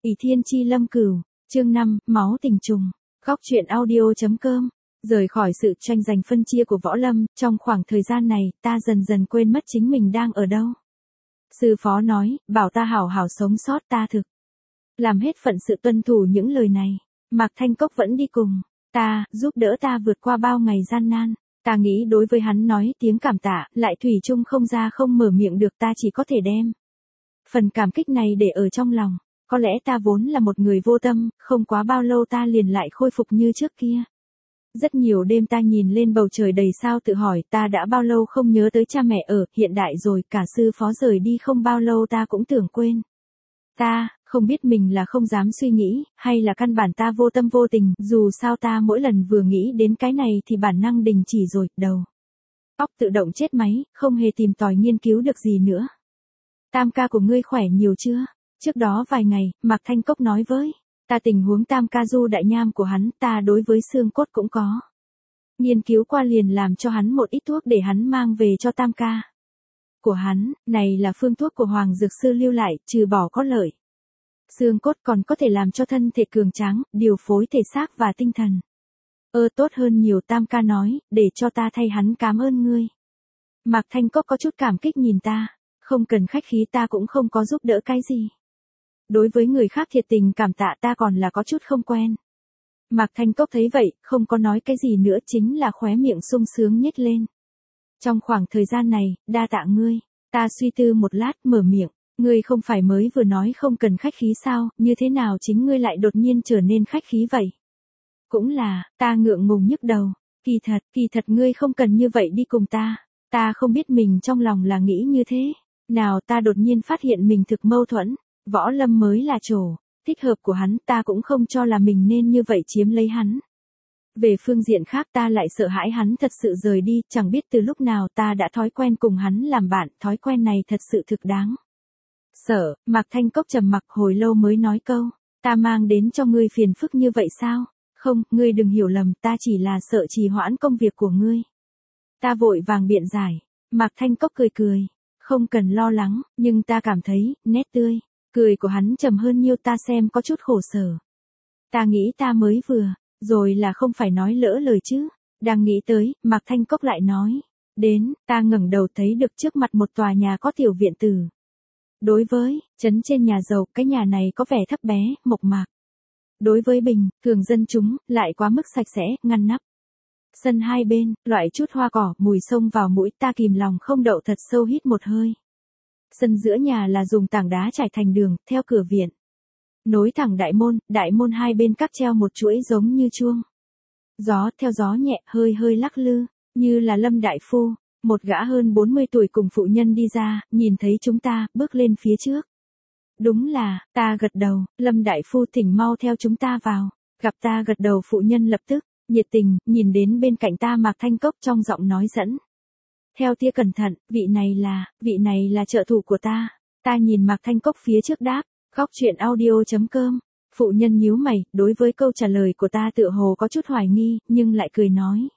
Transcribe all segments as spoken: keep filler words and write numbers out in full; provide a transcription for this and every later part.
ỷ thiên chi lâm cửu, chương năm, máu tình trùng, góc truyện audio.com. Rời khỏi sự tranh giành phân chia của Võ Lâm, trong khoảng thời gian này, ta dần dần quên mất chính mình đang ở đâu. Sư phó nói, bảo ta hảo hảo sống sót, ta thực làm hết phận sự tuân thủ những lời này. Mạc Thanh Cốc vẫn đi cùng ta, giúp đỡ ta vượt qua bao ngày gian nan. Ta nghĩ đối với hắn nói tiếng cảm tạ, lại thủy chung không ra không mở miệng được, ta chỉ có thể đem phần cảm kích này để ở trong lòng. Có lẽ ta vốn là một người vô tâm, không quá bao lâu ta liền lại khôi phục như trước kia. Rất nhiều đêm ta nhìn lên bầu trời đầy sao tự hỏi ta đã bao lâu không nhớ tới cha mẹ ở, hiện đại rồi, cả sư phó rời đi không bao lâu ta cũng tưởng quên. Ta, không biết mình là không dám suy nghĩ, hay là căn bản ta vô tâm vô tình, dù sao ta mỗi lần vừa nghĩ đến cái này thì bản năng đình chỉ rồi, đầu óc tự động chết máy, không hề tìm tòi nghiên cứu được gì nữa. Tam ca của ngươi khỏe nhiều chưa? Trước đó vài ngày, Mạc Thanh Cốc nói với ta tình huống tam ca du đại nham của hắn, ta đối với xương cốt cũng có nghiên cứu qua, liền làm cho hắn một ít thuốc để hắn mang về cho tam ca của hắn. Này là phương thuốc của Hoàng Dược Sư lưu lại, trừ bỏ có lợi xương cốt còn có thể làm cho thân thể cường tráng, điều phối thể xác và tinh thần. Ơ tốt hơn nhiều, tam ca nói, để cho ta thay hắn cảm ơn ngươi. Mạc Thanh Cốc có chút cảm kích nhìn ta, không cần khách khí, ta cũng không có giúp đỡ cái gì. Đối với người khác thiệt tình cảm tạ ta còn là có chút không quen. Mạc Thanh Cốc thấy vậy, không có nói cái gì nữa, chính là khóe miệng sung sướng nhếch lên. Trong khoảng thời gian này, đa tạ ngươi. Ta suy tư một lát, mở miệng. Ngươi không phải mới vừa nói không cần khách khí sao, như thế nào chính ngươi lại đột nhiên trở nên khách khí vậy? Cũng là, ta ngượng ngùng nhức đầu. Kỳ thật, kỳ thật ngươi không cần như vậy đi cùng ta. Ta không biết mình trong lòng là nghĩ như thế nào, ta đột nhiên phát hiện mình thực mâu thuẫn. Võ Lâm mới là chỗ thích hợp của hắn, ta cũng không cho là mình nên như vậy chiếm lấy hắn. Về phương diện khác ta lại sợ hãi hắn thật sự rời đi, chẳng biết từ lúc nào ta đã thói quen cùng hắn làm bạn, thói quen này thật sự thực đáng sợ. Mạc Thanh Cốc trầm mặc hồi lâu mới nói câu, ta mang đến cho ngươi phiền phức như vậy sao? Không, ngươi đừng hiểu lầm, ta chỉ là sợ trì hoãn công việc của ngươi. Ta vội vàng biện giải. Mạc Thanh Cốc cười cười, không cần lo lắng, nhưng ta cảm thấy, nét tươi cười của hắn trầm hơn nhiêu, ta xem có chút khổ sở. Ta nghĩ ta mới vừa rồi là không phải nói lỡ lời chứ. Đang nghĩ tới, Mạc Thanh Cốc lại nói đến, ta ngẩng đầu thấy được trước mặt một tòa nhà có tiểu viện tử. Đối với trấn trên nhà giàu, cái nhà này có vẻ thấp bé, mộc mạc. Đối với bình thường dân chúng, lại quá mức sạch sẽ, ngăn nắp. Sân hai bên, loại chút hoa cỏ, mùi xông vào mũi, ta kìm lòng không đậu thật sâu hít một hơi. Sân giữa nhà là dùng tảng đá trải thành đường, theo cửa viện nối thẳng đại môn, đại môn hai bên cáp treo một chuỗi giống như chuông gió, theo gió nhẹ, hơi hơi lắc lư, như là Lâm đại phu, một gã hơn bốn mươi tuổi cùng phụ nhân đi ra, nhìn thấy chúng ta, bước lên phía trước. Đúng là, ta gật đầu, Lâm đại phu thỉnh mau theo chúng ta vào. Gặp ta gật đầu, phụ nhân lập tức nhiệt tình nhìn đến bên cạnh ta Mạc Thanh Cốc, trong giọng nói dẫn theo tia cẩn thận, vị này là, vị này là trợ thủ của ta. Ta nhìn Mạc Thanh Cốc phía trước đáp, góc truyện audio.com. Phụ nhân nhíu mày, đối với câu trả lời của ta tựa hồ có chút hoài nghi, nhưng lại cười nói.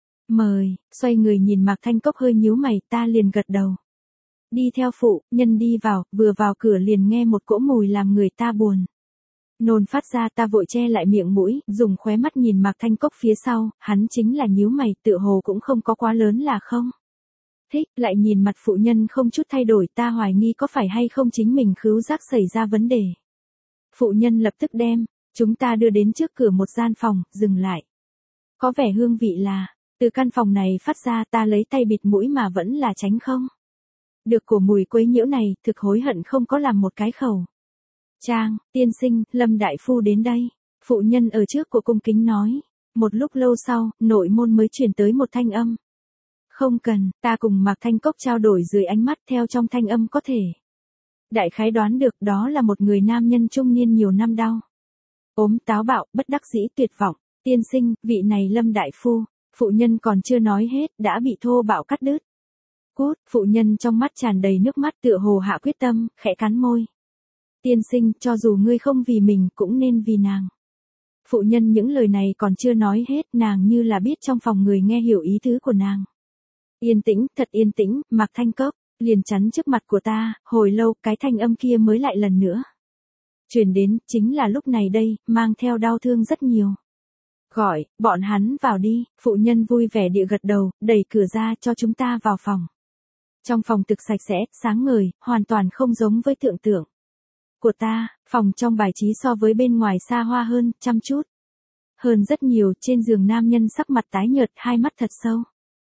Mời, xoay người nhìn Mạc Thanh Cốc hơi nhíu mày, ta liền gật đầu. Đi theo phụ nhân đi vào, vừa vào cửa liền nghe một cỗ mùi làm người ta buồn nôn phát ra, ta vội che lại miệng mũi, dùng khóe mắt nhìn Mạc Thanh Cốc phía sau, hắn chính là nhíu mày, tựa hồ cũng không có quá lớn là không thích, lại nhìn mặt phụ nhân không chút thay đổi, ta hoài nghi có phải hay không chính mình khứu giác xảy ra vấn đề. Phụ nhân lập tức đem chúng ta đưa đến trước cửa một gian phòng, dừng lại. Có vẻ hương vị là từ căn phòng này phát ra, ta lấy tay bịt mũi mà vẫn là tránh không được của mùi quấy nhiễu này, thực hối hận không có làm một cái khẩu trang. Tiên sinh, Lâm đại phu đến đây. Phụ nhân ở trước của cung kính nói. Một lúc lâu sau, nội môn mới truyền tới một thanh âm. Không cần, ta cùng Mạc Thanh Cốc trao đổi dưới ánh mắt, theo trong thanh âm có thể đại khái đoán được đó là một người nam nhân trung niên nhiều năm đau ốm, táo bạo, bất đắc dĩ, tuyệt vọng. Tiên sinh, vị này Lâm đại phu. Phụ nhân còn chưa nói hết, đã bị thô bạo cắt đứt. Cút, phụ nhân trong mắt tràn đầy nước mắt, tựa hồ hạ quyết tâm, khẽ cắn môi. Tiên sinh, cho dù ngươi không vì mình, cũng nên vì nàng. Phụ nhân những lời này còn chưa nói hết, nàng như là biết trong phòng người nghe hiểu ý tứ của nàng. Yên tĩnh, thật yên tĩnh, Mạc Thanh Cốc liền chắn trước mặt của ta, hồi lâu, cái thanh âm kia mới lại lần nữa Truyền đến, chính là lúc này đây, mang theo đau thương rất nhiều. Gọi, bọn hắn vào đi, phụ nhân vui vẻ địa gật đầu, đẩy cửa ra cho chúng ta vào phòng. Trong phòng thực sạch sẽ, sáng ngời, hoàn toàn không giống với tưởng tượng của ta, phòng trong bài trí so với bên ngoài xa hoa hơn, chăm chút. Hơn rất nhiều, trên giường nam nhân sắc mặt tái nhợt, hai mắt thật sâu.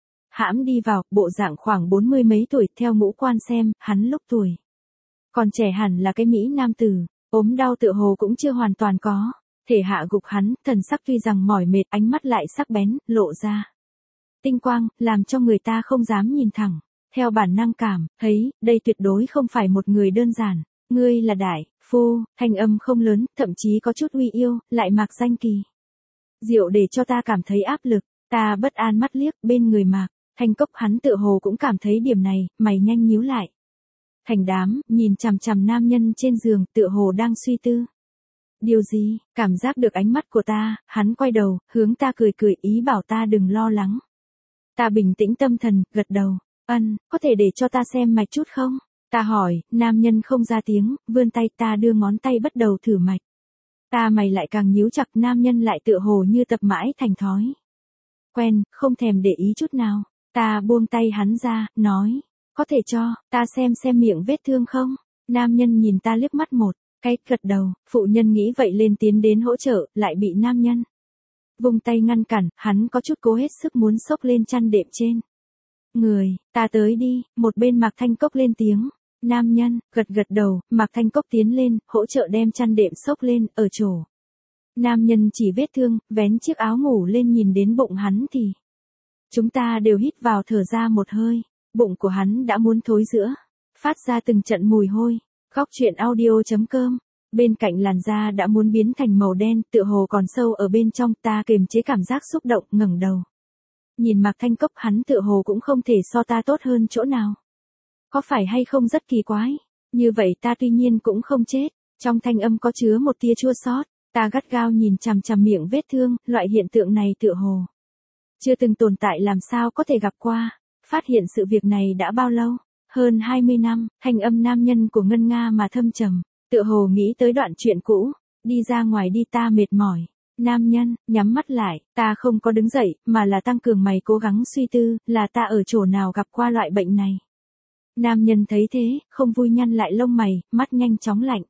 Hãm đi vào, bộ dạng khoảng bốn mươi mấy tuổi, theo ngũ quan xem, hắn lúc tuổi. Còn trẻ hẳn là cái Mỹ nam tử, ốm đau tựa hồ cũng chưa hoàn toàn có. Thể hạ gục hắn, thần sắc tuy rằng mỏi mệt, ánh mắt lại sắc bén, lộ ra tinh quang, làm cho người ta không dám nhìn thẳng. Theo bản năng cảm, thấy, đây tuyệt đối không phải một người đơn giản. Ngươi là đại, phu, thanh âm không lớn, thậm chí có chút uy yêu, lại mạc danh kỳ diệu để cho ta cảm thấy áp lực. Ta bất an mắt liếc bên người Mạc Thanh Cốc, hắn tựa hồ cũng cảm thấy điểm này, mày nhanh nhíu lại. Thành đám, nhìn chằm chằm nam nhân trên giường, tựa hồ đang suy tư. Điều gì, cảm giác được ánh mắt của ta, hắn quay đầu, hướng ta cười cười, ý bảo ta đừng lo lắng. Ta bình tĩnh tâm thần, gật đầu. Ân, có thể để cho ta xem mạch chút không? Ta hỏi, nam nhân không ra tiếng, vươn tay, ta đưa ngón tay bắt đầu thử mạch. Ta mày lại càng nhíu chặt, nam nhân lại tựa hồ như tập mãi thành thói quen, không thèm để ý chút nào. Ta buông tay hắn ra, nói, có thể cho ta xem xem miệng vết thương không? Nam nhân nhìn ta liếc mắt một cái, gật đầu. Phụ nhân nghĩ vậy lên tiến đến hỗ trợ, lại bị nam nhân vung tay ngăn cản. Hắn có chút cố hết sức muốn xốc lên chăn đệm trên người. Ta tới đi, một bên Mạc Thanh Cốc lên tiếng. Nam nhân gật gật đầu, Mạc Thanh Cốc tiến lên, hỗ trợ đem chăn đệm xốc lên, ở chỗ nam nhân chỉ vết thương, vén chiếc áo ngủ lên, nhìn đến bụng hắn thì chúng ta đều hít vào thở ra một hơi. Bụng của hắn đã muốn thối rữa, phát ra từng trận mùi hôi. Góc truyện audio chấm com. Bên cạnh làn da đã muốn biến thành màu đen, tựa hồ còn sâu ở bên trong. Ta kiềm chế cảm giác xúc động, ngẩng đầu nhìn Mạc Thanh Cốc, hắn tựa hồ cũng không thể so ta tốt hơn chỗ nào. Có phải hay không rất kỳ quái? Như vậy ta tuy nhiên cũng không chết. Trong thanh âm có chứa một tia chua xót. Ta gắt gao nhìn chằm chằm miệng vết thương, loại hiện tượng này tựa hồ chưa từng tồn tại, làm sao có thể gặp qua. Phát hiện sự việc này đã bao lâu? Hơn hai mươi năm, thanh âm nam nhân của Ngân Nga mà thâm trầm, tựa hồ nghĩ tới đoạn chuyện cũ. Đi ra ngoài đi, ta mệt mỏi. Nam nhân, nhắm mắt lại, ta không có đứng dậy, mà là tăng cường mày cố gắng suy tư, là ta ở chỗ nào gặp qua loại bệnh này. Nam nhân thấy thế, không vui nhăn lại lông mày, mắt nhanh chóng lạnh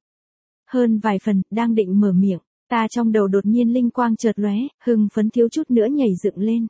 hơn vài phần, đang định mở miệng. Ta trong đầu đột nhiên linh quang chợt lóe, hưng phấn thiếu chút nữa nhảy dựng lên.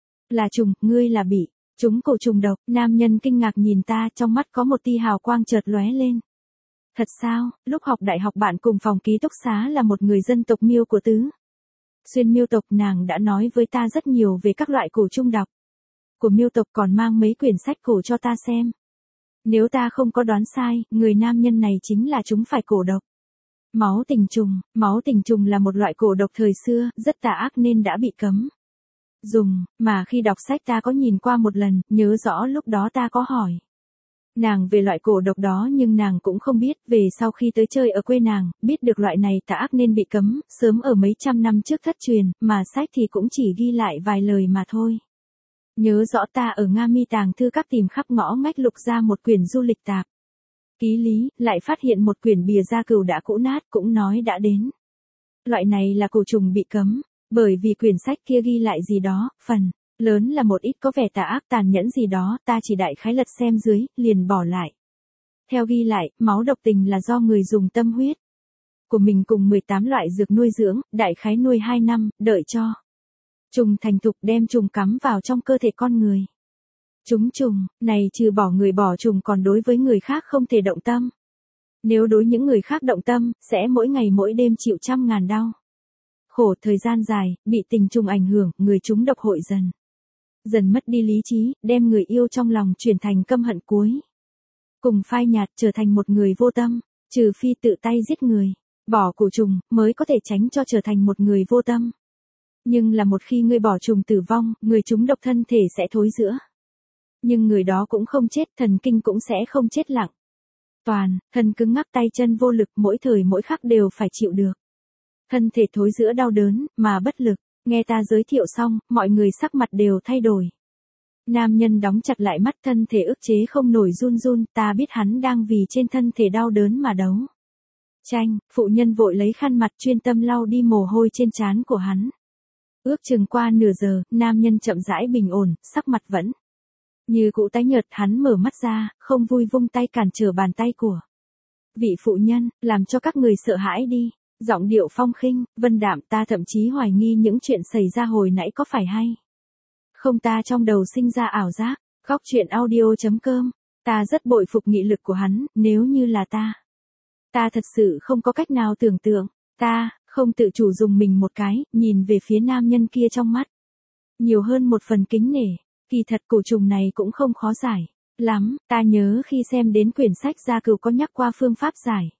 Là trùng, ngươi là bị trúng cổ trùng độc. Nam nhân kinh ngạc nhìn ta, trong mắt có một tia hào quang chợt lóe lên. Thật sao? Lúc học đại học bạn cùng phòng ký túc xá là một người dân tộc Miêu của Tứ Xuyên Miêu tộc, nàng đã nói với ta rất nhiều về các loại cổ trùng độc của Miêu tộc, còn mang mấy quyển sách cổ cho ta xem. Nếu ta không có đoán sai, người nam nhân này chính là chúng phải cổ độc máu tình trùng. Máu tình trùng là một loại cổ độc thời xưa, rất tà ác nên đã bị cấm dùng, mà khi đọc sách ta có nhìn qua một lần, nhớ rõ lúc đó ta có hỏi nàng về loại cổ độc đó, nhưng nàng cũng không biết. Về sau khi tới chơi ở quê nàng, biết được loại này tà ác nên bị cấm, sớm ở mấy trăm năm trước thất truyền, mà sách thì cũng chỉ ghi lại vài lời mà thôi. Nhớ rõ ta ở Nga Mi tàng thư các tìm khắp ngõ ngách lục ra một quyển du lịch tạp ký lý, lại phát hiện một quyển bìa da cừu đã cũ nát, cũng nói đã đến loại này là cổ trùng bị cấm, bởi vì quyển sách kia ghi lại gì đó, phần lớn là một ít có vẻ tà ác tàn nhẫn gì đó. Ta chỉ đại khái lật xem dưới, liền bỏ lại. Theo ghi lại, máu độc tình là do người dùng tâm huyết của mình cùng mười tám loại dược nuôi dưỡng, đại khái nuôi hai năm, đợi cho trùng thành thục, đem trùng cắm vào trong cơ thể con người. Chúng trùng này trừ bỏ người bỏ trùng, còn đối với người khác không thể động tâm. Nếu đối những người khác động tâm, sẽ mỗi ngày mỗi đêm chịu trăm ngàn đau khổ. Thời gian dài, bị tình trùng ảnh hưởng, người chúng độc hội dần dần mất đi lý trí, đem người yêu trong lòng chuyển thành căm hận cuối cùng phai nhạt, trở thành một người vô tâm. Trừ phi tự tay giết người, bỏ cổ trùng, mới có thể tránh cho trở thành một người vô tâm. Nhưng là một khi người bỏ trùng tử vong, người chúng độc thân thể sẽ thối rữa. Nhưng người đó cũng không chết, thần kinh cũng sẽ không chết lặng toàn, thân cứng ngắc, tay chân vô lực, mỗi thời mỗi khắc đều phải chịu được thân thể thối rữa đau đớn, mà bất lực. Nghe ta giới thiệu xong, mọi người sắc mặt đều thay đổi. Nam nhân đóng chặt lại mắt, thân thể ức chế không nổi run run. Ta biết hắn đang vì trên thân thể đau đớn mà đấu Chanh, phụ nhân vội lấy khăn mặt chuyên tâm lau đi mồ hôi trên trán của hắn. Ước chừng qua nửa giờ, nam nhân chậm rãi bình ổn, sắc mặt vẫn như cũ tái nhợt. Hắn mở mắt ra, không vui vung tay cản trở bàn tay của vị phụ nhân, làm cho các người sợ hãi đi. Giọng điệu phong khinh, vân đạm, ta thậm chí hoài nghi những chuyện xảy ra hồi nãy có phải hay không, ta trong đầu sinh ra ảo giác. Góc truyện audio chấm com, ta rất bội phục nghị lực của hắn. Nếu như là ta, ta thật sự không có cách nào tưởng tượng. Ta không tự chủ dùng mình một cái, nhìn về phía nam nhân kia trong mắt nhiều hơn một phần kính nể. Kỳ thật cổ trùng này cũng không khó giải lắm. Ta nhớ khi xem đến quyển sách gia cừu có nhắc qua phương pháp giải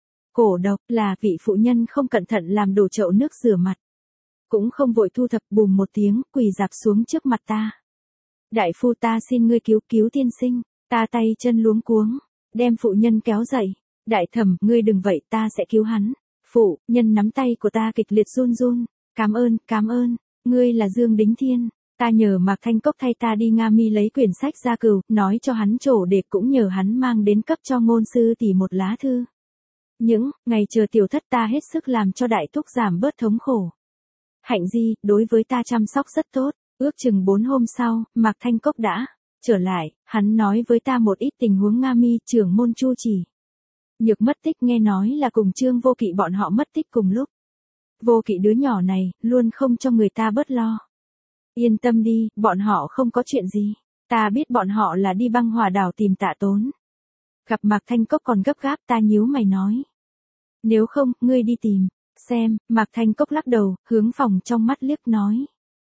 cổ độc. Là vị phụ nhân không cẩn thận làm đổ chậu nước rửa mặt, cũng không vội thu thập, bùm một tiếng quỳ dạp xuống trước mặt ta. Đại phu, ta xin ngươi cứu cứu tiên sinh. Ta tay chân luống cuống đem phụ nhân kéo dậy. Đại thẩm, ngươi đừng vậy, ta sẽ cứu hắn. Phụ nhân nắm tay của ta kịch liệt run run. Cảm ơn, cảm ơn, ngươi là Dương Đính Thiên. Ta nhờ Mạc Thanh Cốc thay ta đi Nga Mi lấy quyển sách gia cừu, nói cho hắn trổ để, cũng nhờ hắn mang đến cấp cho ngôn sư tỷ một lá thư. Những ngày chờ tiểu thất ta hết sức làm cho đại thúc giảm bớt thống khổ. Hạnh Di, đối với ta chăm sóc rất tốt. Ước chừng bốn hôm sau, Mạc Thanh Cốc đã trở lại. Hắn nói với ta một ít tình huống Nga Mi. Trưởng môn Chu Chỉ Nhược mất tích, nghe nói là cùng Trương Vô Kỵ bọn họ mất tích cùng lúc. Vô Kỵ đứa nhỏ này, luôn không cho người ta bớt lo. Yên tâm đi, bọn họ không có chuyện gì. Ta biết bọn họ là đi băng hỏa đảo tìm Tạ Tốn. Gặp Mạc Thanh Cốc còn gấp gáp, ta nhíu mày nói. Nếu không, ngươi đi tìm xem. Mạc Thanh Cốc lắc đầu, hướng phòng trong mắt liếc nói.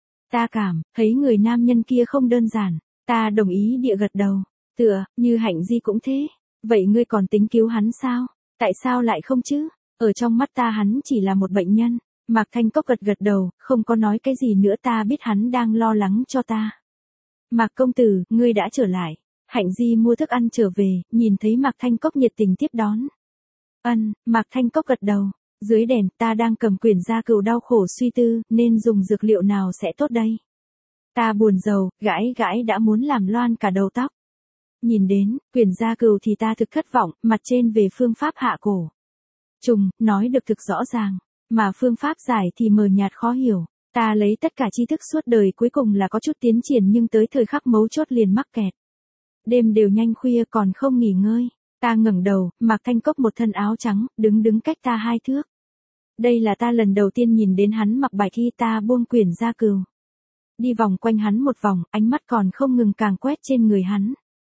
Ta cảm thấy người nam nhân kia không đơn giản. Ta đồng ý địa gật đầu. Tựa như Hạnh Di cũng thế. Vậy ngươi còn tính cứu hắn sao? Tại sao lại không chứ? Ở trong mắt ta hắn chỉ là một bệnh nhân. Mạc Thanh Cốc gật gật đầu, không có nói cái gì nữa. Ta biết hắn đang lo lắng cho ta. Mạc công tử, ngươi đã trở lại. Hạnh Di mua thức ăn trở về, nhìn thấy Mạc Thanh Cốc nhiệt tình tiếp đón. Ân, Mạc Thanh Cốc gật đầu. Dưới đèn, ta đang cầm quyển gia cừu đau khổ suy tư, nên dùng dược liệu nào sẽ tốt đây? Ta buồn rầu, gãi gãi đã muốn làm loan cả đầu tóc. Nhìn đến quyển gia cừu thì ta thực thất vọng. Mặt trên về phương pháp hạ cổ trùng, nói được thực rõ ràng, mà phương pháp giải thì mờ nhạt khó hiểu. Ta lấy tất cả tri thức suốt đời, cuối cùng là có chút tiến triển, nhưng tới thời khắc mấu chốt liền mắc kẹt. Đêm đều nhanh khuya còn không nghỉ ngơi. Ta ngẩng đầu, Mạc Thanh Cốc một thân áo trắng, đứng đứng cách ta hai thước. Đây là ta lần đầu tiên nhìn đến hắn mặc bạch y. Ta buông quyển gia cừu, đi vòng quanh hắn một vòng, ánh mắt còn không ngừng càng quét trên người hắn.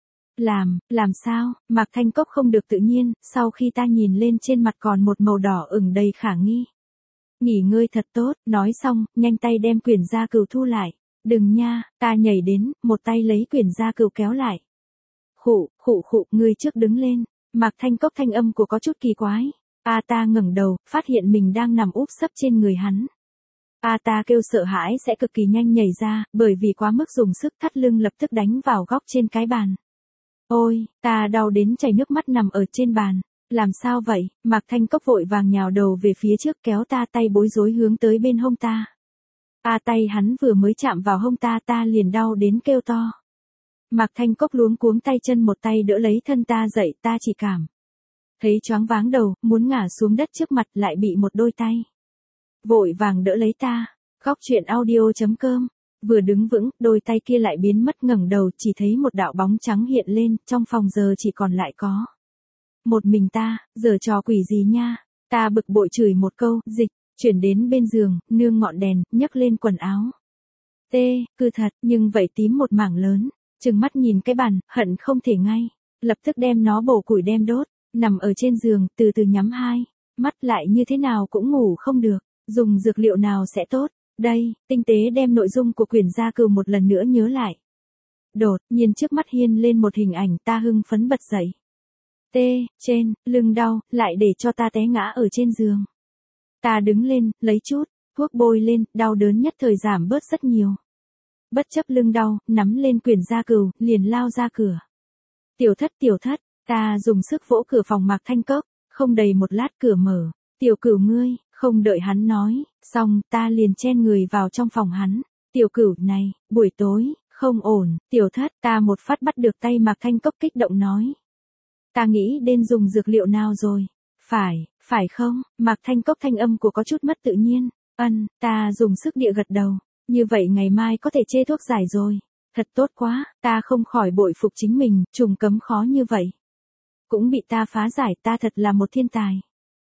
Làm, làm sao? Mạc Thanh Cốc không được tự nhiên, sau khi ta nhìn lên trên mặt còn một màu đỏ ửng đầy khả nghi. Nghỉ ngơi thật tốt, nói xong, nhanh tay đem quyển gia cừu thu lại. Đừng nha, ta nhảy đến, một tay lấy quyển gia cừu kéo lại. Khụ, khụ khụ, ngươi trước đứng lên. Mạc Thanh Cốc thanh âm của có chút kỳ quái. A ta ngẩng đầu, phát hiện mình đang nằm úp sấp trên người hắn. A ta kêu sợ hãi sẽ cực kỳ nhanh nhảy ra, bởi vì quá mức dùng sức, thắt lưng lập tức đánh vào góc trên cái bàn. Ôi, ta đau đến chảy nước mắt nằm ở trên bàn. Làm sao vậy? Mạc Thanh Cốc vội vàng nhào đầu về phía trước, kéo ta, tay bối rối hướng tới bên hông ta. A tay hắn vừa mới chạm vào hông ta, ta liền đau đến kêu to. Mạc Thanh Cốc luống cuống tay chân, một tay đỡ lấy thân ta dậy. Ta chỉ cảm thấy choáng váng đầu, muốn ngả xuống đất, trước mặt lại bị một đôi tay vội vàng đỡ lấy ta. Góc truyện audio chấm com. Vừa đứng vững, đôi tay kia lại biến mất. Ngẩng đầu, chỉ thấy một đạo bóng trắng hiện lên, trong phòng giờ chỉ còn lại có một mình ta. Giờ trò quỷ gì nha? Ta bực bội chửi một câu, dịch, chuyển đến bên giường, nương ngọn đèn, nhấc lên quần áo. Tê, cư thật, nhưng vậy tím một mảng lớn. Trừng mắt nhìn cái bàn, hận không thể ngay lập tức đem nó bổ củi đem đốt. Nằm ở trên giường, từ từ nhắm hai mắt lại, như thế nào cũng ngủ không được. Dùng dược liệu nào sẽ tốt đây? Tinh tế đem nội dung của quyển gia cừu một lần nữa nhớ lại. Đột nhiên trước mắt hiên lên một hình ảnh. Ta hưng phấn bật dậy. Tê, trên, lưng đau, lại để cho ta té ngã ở trên giường. Ta đứng lên, lấy chút thuốc bôi lên, đau đớn nhất thời giảm bớt rất nhiều. Bất chấp lưng đau, nắm lên quyển gia cừu, liền lao ra cửa. Tiểu thất, tiểu thất, ta dùng sức vỗ cửa phòng Mạc Thanh Cốc. Không đầy một lát cửa mở. Tiểu Cửu ngươi. Không đợi hắn nói xong, ta liền chen người vào trong phòng hắn. Tiểu Cửu này, buổi tối không ổn. Tiểu thất, ta một phát bắt được tay Mạc Thanh Cốc, kích động nói. Ta nghĩ đến dùng dược liệu nào rồi. Phải, phải không? Mạc Thanh Cốc thanh âm của có chút mất tự nhiên. Ân, ta dùng sức địa gật đầu. Như vậy ngày mai có thể chê thuốc giải rồi. Thật tốt quá, ta không khỏi bội phục chính mình, trùng cấm khó như vậy. Cũng bị ta phá giải, ta thật là một thiên tài.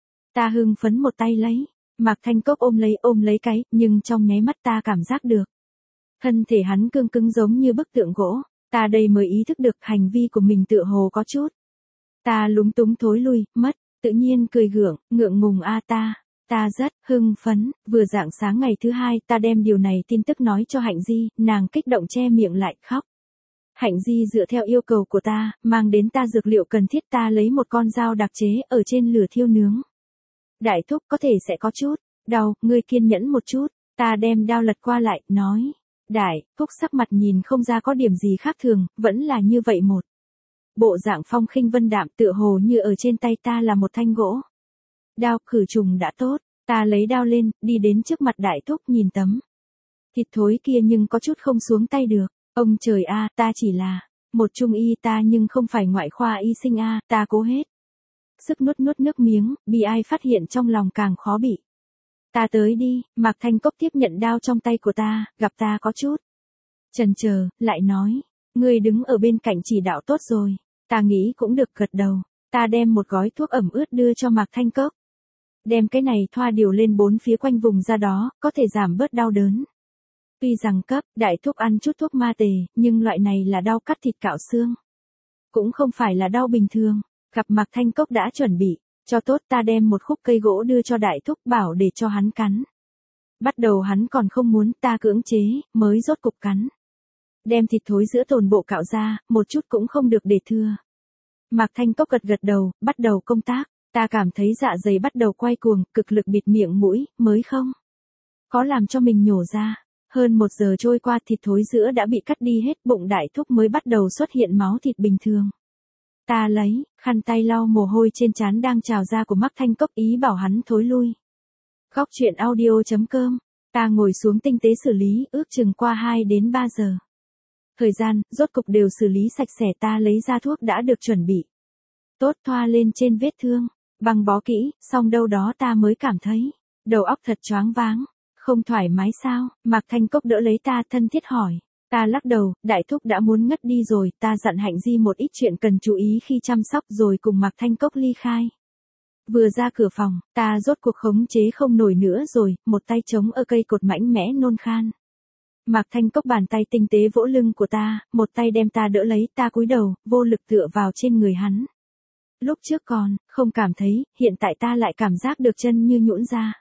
Ta hưng phấn một tay lấy. Mạc Thanh Cốc ôm lấy ôm lấy cái, nhưng trong nháy mắt ta cảm giác được. Thân thể hắn cương cứng giống như bức tượng gỗ. Ta đây mới ý thức được hành vi của mình tựa hồ có chút. Ta lúng túng thối lui, mất, tự nhiên cười gượng, ngượng ngùng a ta. Ta rất hưng phấn, vừa rạng sáng ngày thứ hai ta đem điều này tin tức nói cho Hạnh Di, nàng kích động che miệng lại khóc. Hạnh Di dựa theo yêu cầu của ta, mang đến ta dược liệu cần thiết ta lấy một con dao đặc chế ở trên lửa thiêu nướng. Đại thúc có thể sẽ có chút, đau, ngươi kiên nhẫn một chút, ta đem đao lật qua lại, nói. Đại, thúc sắc mặt nhìn không ra có điểm gì khác thường, vẫn là như vậy một. Bộ dạng phong khinh vân đạm tựa hồ như ở trên tay ta là một thanh gỗ. Đao khử trùng đã tốt, ta lấy đao lên, đi đến trước mặt đại thúc nhìn tấm. Thịt thối kia nhưng có chút không xuống tay được, ông trời a, ta chỉ là một trung y ta nhưng không phải ngoại khoa y sinh a, ta cố hết. Sức nuốt nuốt nước miếng, bị ai phát hiện trong lòng càng khó bị. Ta tới đi, Mạc Thanh Cốc tiếp nhận đao trong tay của ta, gặp ta có chút chần chờ, lại nói, ngươi đứng ở bên cạnh chỉ đạo tốt rồi, ta nghĩ cũng được gật đầu, ta đem một gói thuốc ẩm ướt đưa cho Mạc Thanh Cốc. Đem cái này thoa điều lên bốn phía quanh vùng da đó, có thể giảm bớt đau đớn. Tuy rằng cấp, đại thúc ăn chút thuốc ma tề, nhưng loại này là đau cắt thịt cạo xương. Cũng không phải là đau bình thường, gặp Mạc Thanh Cốc đã chuẩn bị. Cho tốt ta đem một khúc cây gỗ đưa cho đại thúc bảo để cho hắn cắn. Bắt đầu hắn còn không muốn ta cưỡng chế, mới rốt cục cắn. Đem thịt thối giữa tồn bộ cạo ra, một chút cũng không được để thưa. Mạc Thanh Cốc gật gật đầu, bắt đầu công tác. Ta cảm thấy dạ dày bắt đầu quay cuồng, cực lực bịt miệng mũi, mới không. Có làm cho mình nhổ ra. Hơn một giờ trôi qua thịt thối giữa đã bị cắt đi hết, bụng đại thúc mới bắt đầu xuất hiện máu thịt bình thường. Ta lấy, khăn tay lau mồ hôi trên trán đang trào ra của Mạc Thanh Cốc ý bảo hắn thối lui. Góc truyện audio chấm com, ta ngồi xuống tinh tế xử lý, ước chừng qua hai đến ba giờ. Thời gian, rốt cục đều xử lý sạch sẽ ta lấy ra thuốc đã được chuẩn bị. Tốt thoa lên trên vết thương, băng bó kỹ, xong đâu đó ta mới cảm thấy, đầu óc thật choáng váng, không thoải mái sao, Mạc Thanh Cốc đỡ lấy ta thân thiết hỏi. Ta lắc đầu, đại thúc đã muốn ngất đi rồi, ta dặn Hạnh Di một ít chuyện cần chú ý khi chăm sóc rồi cùng Mạc Thanh Cốc ly khai. Vừa ra cửa phòng, ta rốt cuộc khống chế không nổi nữa rồi, một tay chống ở cây cột mạnh mẽ nôn khan. Mạc Thanh Cốc bàn tay tinh tế vỗ lưng của ta, một tay đem ta đỡ lấy, ta cúi đầu, vô lực tựa vào trên người hắn. Lúc trước còn, không cảm thấy, hiện tại ta lại cảm giác được chân như nhũn ra.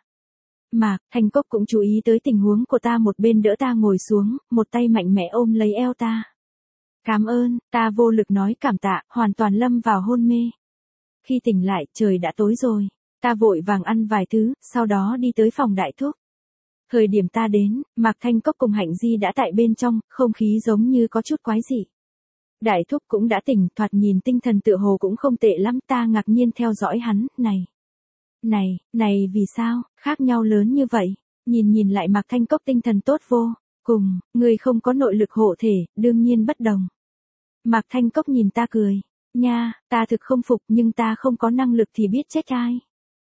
Mạc Thanh Cốc cũng chú ý tới tình huống của ta, một bên đỡ ta ngồi xuống, một tay mạnh mẽ ôm lấy eo ta. Cảm ơn, ta vô lực nói cảm tạ, hoàn toàn lâm vào hôn mê. Khi tỉnh lại, trời đã tối rồi. Ta vội vàng ăn vài thứ, sau đó đi tới phòng đại thúc. Thời điểm ta đến, Mạc Thanh Cốc cùng Hạnh Di đã tại bên trong, không khí giống như có chút quái dị. Đại thúc cũng đã tỉnh, thoạt nhìn tinh thần tựa hồ cũng không tệ lắm, ta ngạc nhiên theo dõi hắn, này. Này, này vì sao, khác nhau lớn như vậy, nhìn nhìn lại Mạc Thanh Cốc tinh thần tốt vô, cùng, người không có nội lực hộ thể, đương nhiên bất đồng. Mạc Thanh Cốc nhìn ta cười, nha, ta thực không phục nhưng ta không có năng lực thì biết trách ai.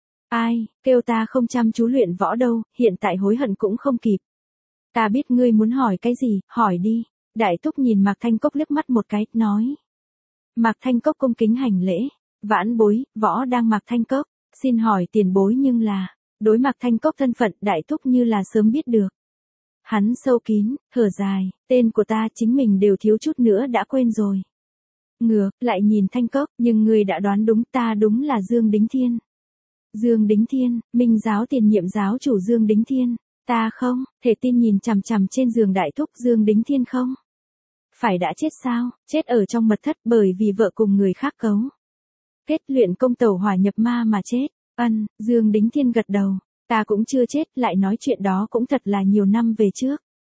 Ai, kêu ta không chăm chú luyện võ đâu, hiện tại hối hận cũng không kịp. Ta biết ngươi muốn hỏi cái gì, hỏi đi. Đại thúc nhìn Mạc Thanh Cốc liếc mắt một cái, nói. Mạc Thanh Cốc cung kính hành lễ, vãn bối, võ đang Mạc Thanh Cốc, xin hỏi tiền bối nhưng là, đối Mạc Thanh Cốc thân phận đại thúc như là sớm biết được. Hắn sâu kín, thở dài, tên của ta chính mình đều thiếu chút nữa đã quên rồi. Ngược, lại nhìn Thanh Cốc, nhưng người đã đoán đúng, ta đúng là Dương Đính Thiên. Dương Đính Thiên, Minh giáo tiền nhiệm giáo chủ Dương Đính Thiên, ta không, thể tin nhìn chằm chằm trên giường đại thúc Dương Đính Thiên không? Phải đã chết sao, chết ở trong mật thất bởi vì vợ cùng người khác cấu. Kết luyện công tẩu hỏa nhập ma mà chết, ân, Dương Đính Thiên gật đầu, ta cũng chưa chết, lại nói chuyện đó cũng thật là nhiều năm về trước.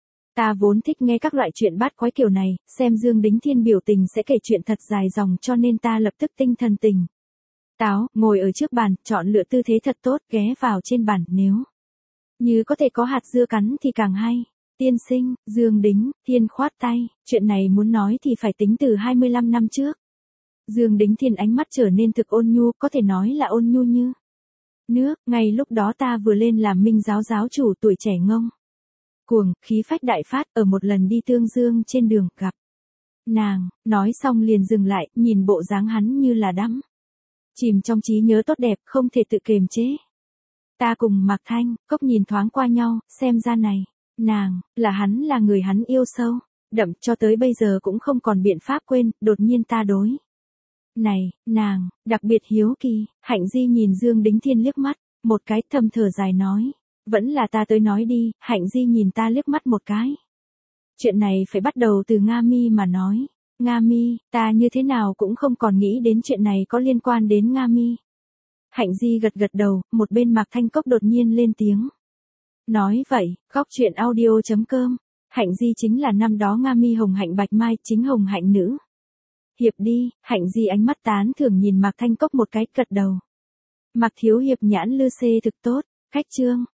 Ta vốn thích nghe các loại chuyện bát quái kiểu này, xem Dương Đính Thiên biểu tình sẽ kể chuyện thật dài dòng cho nên ta lập tức tinh thần tỉnh. Táo, ngồi ở trước bàn, chọn lựa tư thế thật tốt, ghé vào trên bàn, nếu như có thể có hạt dưa cắn thì càng hay. Tiên sinh, Dương Đính Thiên khoát tay, chuyện này muốn nói thì phải tính từ hai mươi lăm năm trước. Dương Đính Thiên ánh mắt trở nên thực ôn nhu, có thể nói là ôn nhu như nước, ngay lúc đó ta vừa lên làm Minh giáo giáo chủ tuổi trẻ ngông cuồng, khí phách đại phát, ở một lần đi Tương Dương trên đường gặp nàng, nói xong liền dừng lại, nhìn bộ dáng hắn như là đắm chìm trong trí nhớ tốt đẹp, không thể tự kiềm chế. Ta cùng Mạc Thanh, Cốc nhìn thoáng qua nhau, xem ra này, nàng, là hắn là người hắn yêu sâu, đậm cho tới bây giờ cũng không còn biện pháp quên, đột nhiên ta đối. Này, nàng, đặc biệt hiếu kỳ, Hạnh Di nhìn Dương Đính Thiên liếc mắt, một cái thầm thở dài nói, vẫn là ta tới nói đi, Hạnh Di nhìn ta liếc mắt một cái. Chuyện này phải bắt đầu từ Nga Mi mà nói. Nga Mi, ta như thế nào cũng không còn nghĩ đến chuyện này có liên quan đến Nga Mi. Hạnh Di gật gật đầu, một bên Mạc Thanh Cốc đột nhiên lên tiếng. Nói vậy, góc chuyện audio chấm com, Hạnh Di chính là năm đó Nga Mi Hồng Hạnh Bạch Mai, chính Hồng Hạnh nữ. Hiệp đi, Hạnh Di ánh mắt tán thưởng nhìn Mạc Thanh Cốc một cái, gật đầu. Mạc thiếu hiệp nhãn lư xê thực tốt, khách trương.